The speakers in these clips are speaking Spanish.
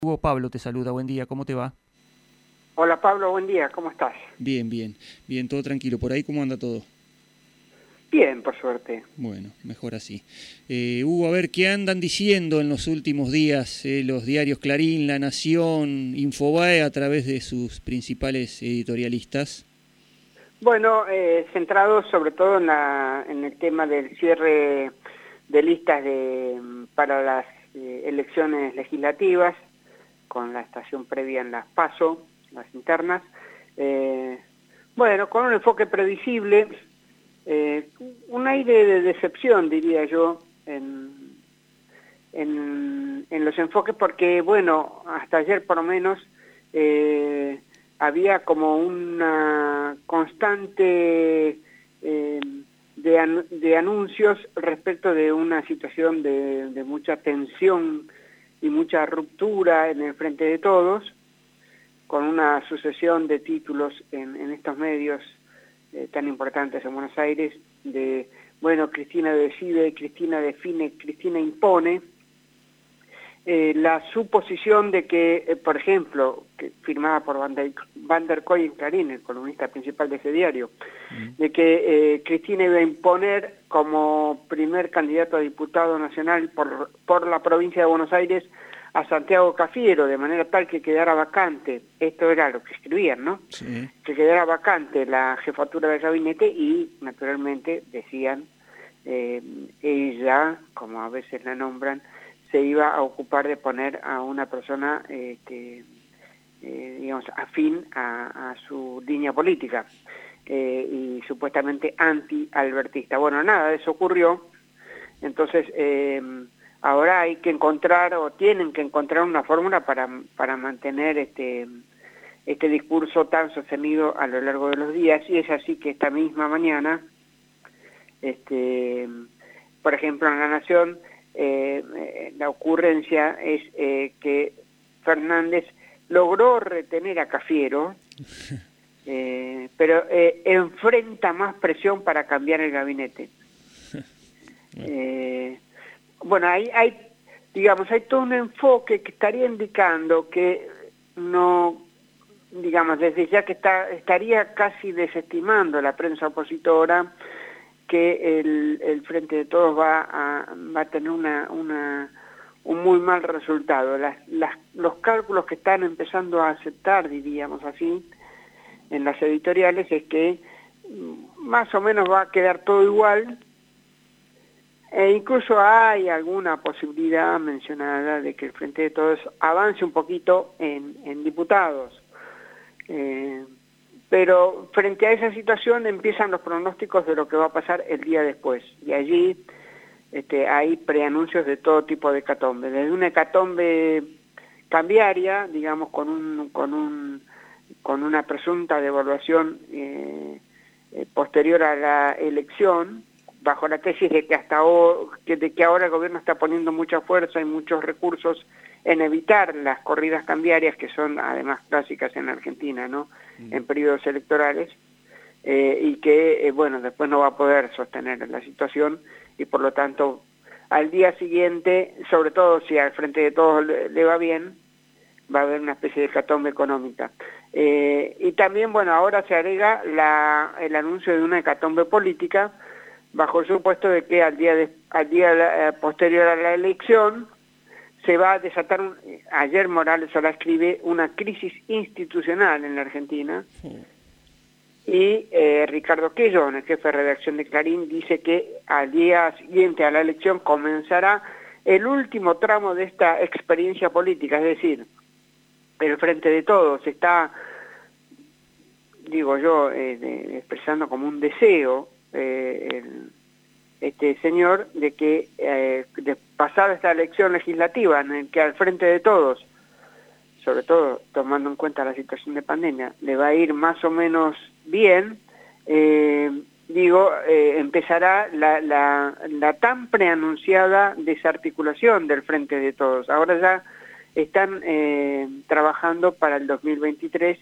Hugo, Pablo te saluda, buen día, ¿cómo te va? Hola Pablo, buen día, ¿cómo estás? Bien, todo tranquilo. ¿Por ahí cómo anda todo? Bien, por suerte. Bueno, mejor así. Hugo, a ver, ¿qué andan diciendo en los últimos días los diarios Clarín, La Nación, Infobae a través de sus principales editorialistas? Bueno, centrado sobre todo en el tema del cierre de listas para las elecciones legislativas, con la estación previa en las PASO, las internas. Bueno, con un enfoque previsible, un aire de decepción, diría yo, en los enfoques, porque, bueno, hasta ayer por lo menos había como una constante de anuncios respecto de una situación de mucha tensión y mucha ruptura en el Frente de Todos, con una sucesión de títulos en estos medios tan importantes en Buenos Aires, de, bueno, Cristina decide, Cristina define, Cristina impone. La suposición de que, por ejemplo, firmada por Van der Kooi en Clarín, el columnista principal de ese diario, de que Cristina iba a imponer como primer candidato a diputado nacional por la provincia de Buenos Aires a Santiago Cafiero, de manera tal que quedara vacante, esto era lo que escribían, ¿no? Sí. Que quedara vacante la jefatura del gabinete y, naturalmente, decían, ella, como a veces la nombran, se iba a ocupar de poner a una persona digamos, afín a su línea política y supuestamente anti-albertista. Bueno, nada de eso ocurrió, entonces ahora hay que encontrar, o tienen que encontrar una fórmula para mantener este discurso tan sostenido a lo largo de los días, y es así que esta misma mañana, por ejemplo, en La Nación, la ocurrencia es que Fernández logró retener a Cafiero, pero enfrenta más presión para cambiar el gabinete. Bueno, hay todo un enfoque que estaría indicando que no, digamos, desde ya que estaría casi desestimando la prensa opositora, que el Frente de Todos va a tener un muy mal resultado. Los cálculos que están empezando a aceptar, diríamos así, en las editoriales, es que más o menos va a quedar todo igual, e incluso hay alguna posibilidad mencionada de que el Frente de Todos avance un poquito en diputados. Pero frente a esa situación empiezan los pronósticos de lo que va a pasar el día después. Y allí hay preanuncios de todo tipo de hecatombe. Desde una hecatombe cambiaria, digamos, con una presunta devaluación posterior a la elección, bajo la tesis de que ahora el gobierno está poniendo mucha fuerza y muchos recursos en evitar las corridas cambiarias, que son además clásicas en Argentina, ¿no? En periodos electorales, y que, bueno, después no va a poder sostener la situación, y por lo tanto, al día siguiente, sobre todo si al Frente de Todos le va bien, va a haber una especie de hecatombe económica. Y también, bueno, ahora se agrega el anuncio de una hecatombe política, bajo el supuesto de que al día posterior a la elección se va a desatar, ayer Morales Solá escribe, una crisis institucional en la Argentina, y Ricardo Quellón, el jefe de redacción de Clarín, dice que al día siguiente a la elección comenzará el último tramo de esta experiencia política, es decir, el Frente de Todos está, digo yo, expresando como un deseo, este señor, de que pasada esta elección legislativa en el que al Frente de Todos, sobre todo tomando en cuenta la situación de pandemia, le va a ir más o menos bien, empezará la tan preanunciada desarticulación del Frente de Todos. Ahora ya están trabajando para el 2023,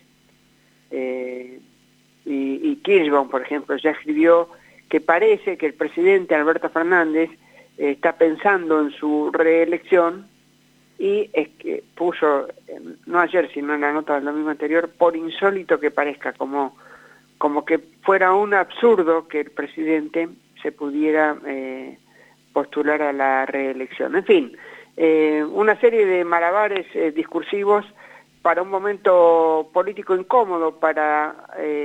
y Kirchbaum, por ejemplo, ya escribió que parece que el presidente Alberto Fernández está pensando en su reelección, y es que puso, no ayer, sino en la nota del domingo anterior, por insólito que parezca, como que fuera un absurdo que el presidente se pudiera postular a la reelección. En fin, una serie de malabares discursivos para un momento político incómodo para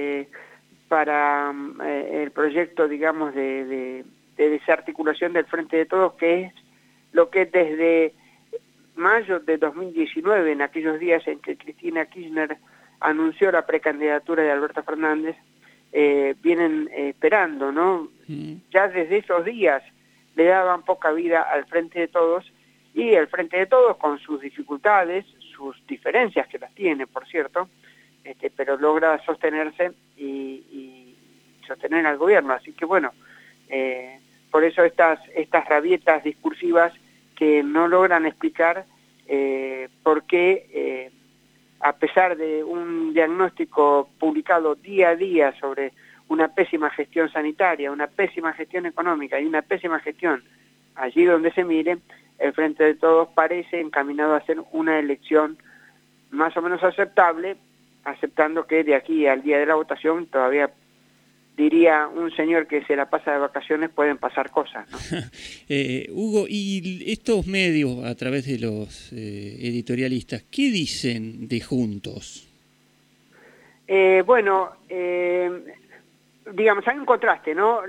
el proyecto, digamos, de desarticulación del Frente de Todos, que es lo que desde mayo de 2019, en aquellos días en que Cristina Kirchner anunció la precandidatura de Alberto Fernández, vienen esperando, ¿no? Ya desde esos días le daban poca vida al Frente de Todos, y el Frente de Todos, con sus dificultades, sus diferencias, que las tiene, por cierto, pero logra sostenerse y sostener al gobierno. Así que bueno, por eso estas rabietas discursivas que no logran explicar por qué, a pesar de un diagnóstico publicado día a día sobre una pésima gestión sanitaria, una pésima gestión económica y una pésima gestión allí donde se mire, el Frente de Todos parece encaminado a hacer una elección más o menos aceptable, aceptando que de aquí al día de la votación todavía, diría un señor que se la pasa de vacaciones, pueden pasar cosas, ¿no? Hugo, y estos medios, a través de los editorialistas, ¿qué dicen de Juntos? Bueno, digamos, hay un contraste, ¿no?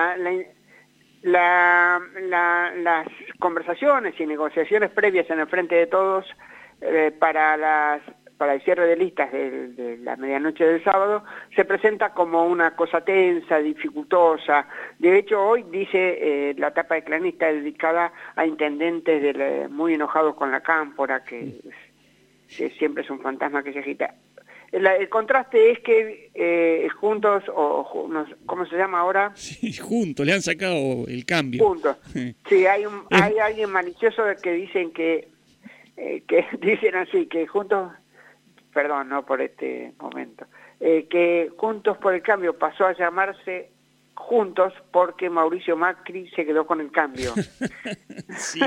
Las conversaciones y negociaciones previas en el Frente de Todos para el cierre de listas de la medianoche del sábado se presenta como una cosa tensa, dificultosa. De hecho, hoy dice la tapa de Cronista dedicada a intendentes muy enojados con la Cámpora, que siempre es un fantasma que se agita. El contraste es que Juntos, ¿cómo se llama ahora? Sí, Juntos, le han sacado el cambio. Juntos. Sí, hay alguien malicioso que dicen que dicen así, que Juntos, perdón, no por este momento, que Juntos por el Cambio pasó a llamarse Juntos porque Mauricio Macri se quedó con el cambio. Sí.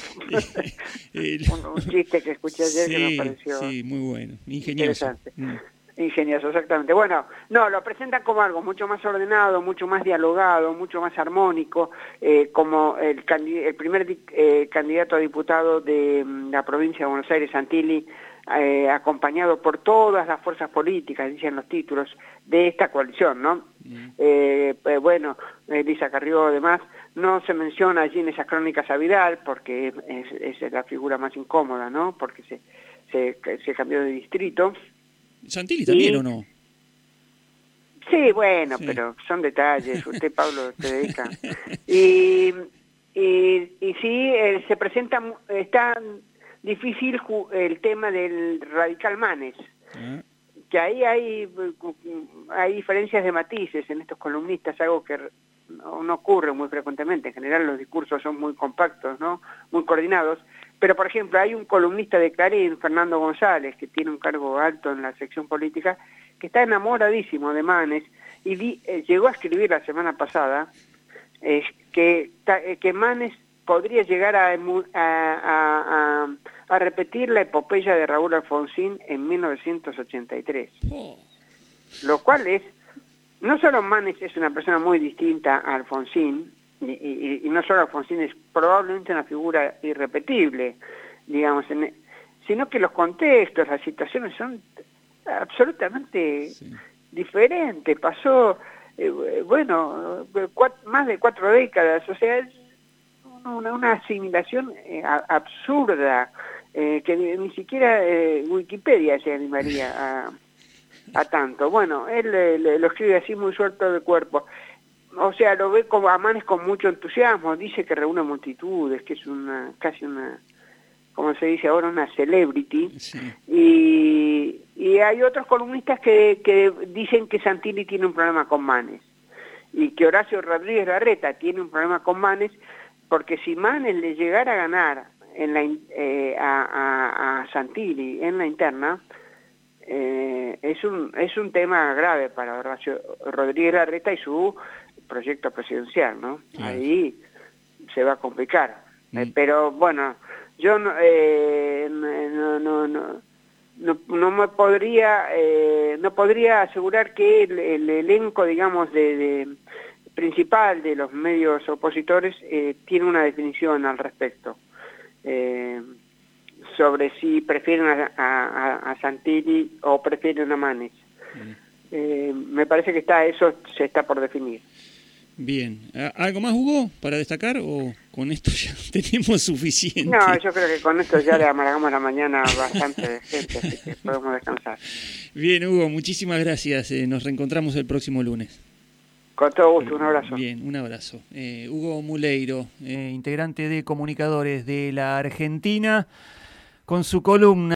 un chiste que escuché ayer que me pareció muy bueno, ingenioso. Ingenioso, exactamente. Bueno, no, lo presentan como algo mucho más ordenado, mucho más dialogado, mucho más armónico, como el primer candidato a diputado de la provincia de Buenos Aires, Santilli, acompañado por todas las fuerzas políticas, dicen los títulos, de esta coalición, ¿no? Bueno, Elisa Carrió, además, no se menciona allí en esas crónicas a Vidal, porque es la figura más incómoda, ¿no? Porque se cambió de distrito. ¿Santilli también o no? Sí, bueno, sí, pero son detalles. Usted, Pablo, se dedica. Y sí, se presenta, está difícil el tema del radical Manes, que ahí hay diferencias de matices en estos columnistas, algo que no ocurre muy frecuentemente. En general los discursos son muy compactos, ¿no? Muy coordinados. Pero, por ejemplo, hay un columnista de Clarín, Fernando González, que tiene un cargo alto en la sección política, que está enamoradísimo de Manes, y llegó a escribir la semana pasada que Manes podría llegar a repetir la epopeya de Raúl Alfonsín en 1983. Lo cual es, no solo Manes es una persona muy distinta a Alfonsín, y no solo Alfonsín es probablemente una figura irrepetible, digamos, sino que los contextos, las situaciones son absolutamente diferentes. Pasó, más de 4 décadas, o sea, es una asimilación absurda, que ni siquiera Wikipedia se animaría a tanto. Bueno, él lo escribe así muy suelto de cuerpo. O sea, lo ve como a Manes con mucho entusiasmo, dice que reúne multitudes, que es casi una, como se dice ahora, una celebrity. Sí. Y hay otros columnistas que dicen que Santilli tiene un problema con Manes, y que Horacio Rodríguez Larreta tiene un problema con Manes, porque si Manes le llegara a ganar a Santilli en la interna, es un tema grave para Horacio Rodríguez Larreta y su proyecto presidencial, ¿no? Ahí se va a complicar. Pero bueno, Yo no me podría no podría asegurar que el elenco, digamos, principal de los medios opositores tiene una definición al respecto sobre si prefieren a Santilli o prefieren a Manes. Me parece que eso se está por definir. Bien. ¿Algo más, Hugo, para destacar o con esto ya tenemos suficiente? No, yo creo que con esto ya le amargamos la mañana a bastante gente, así que podemos descansar. Bien, Hugo, muchísimas gracias. Nos reencontramos el próximo lunes. Con todo gusto, un abrazo. Bien, un abrazo. Hugo Muleiro, integrante de Comunicadores de la Argentina, con su columna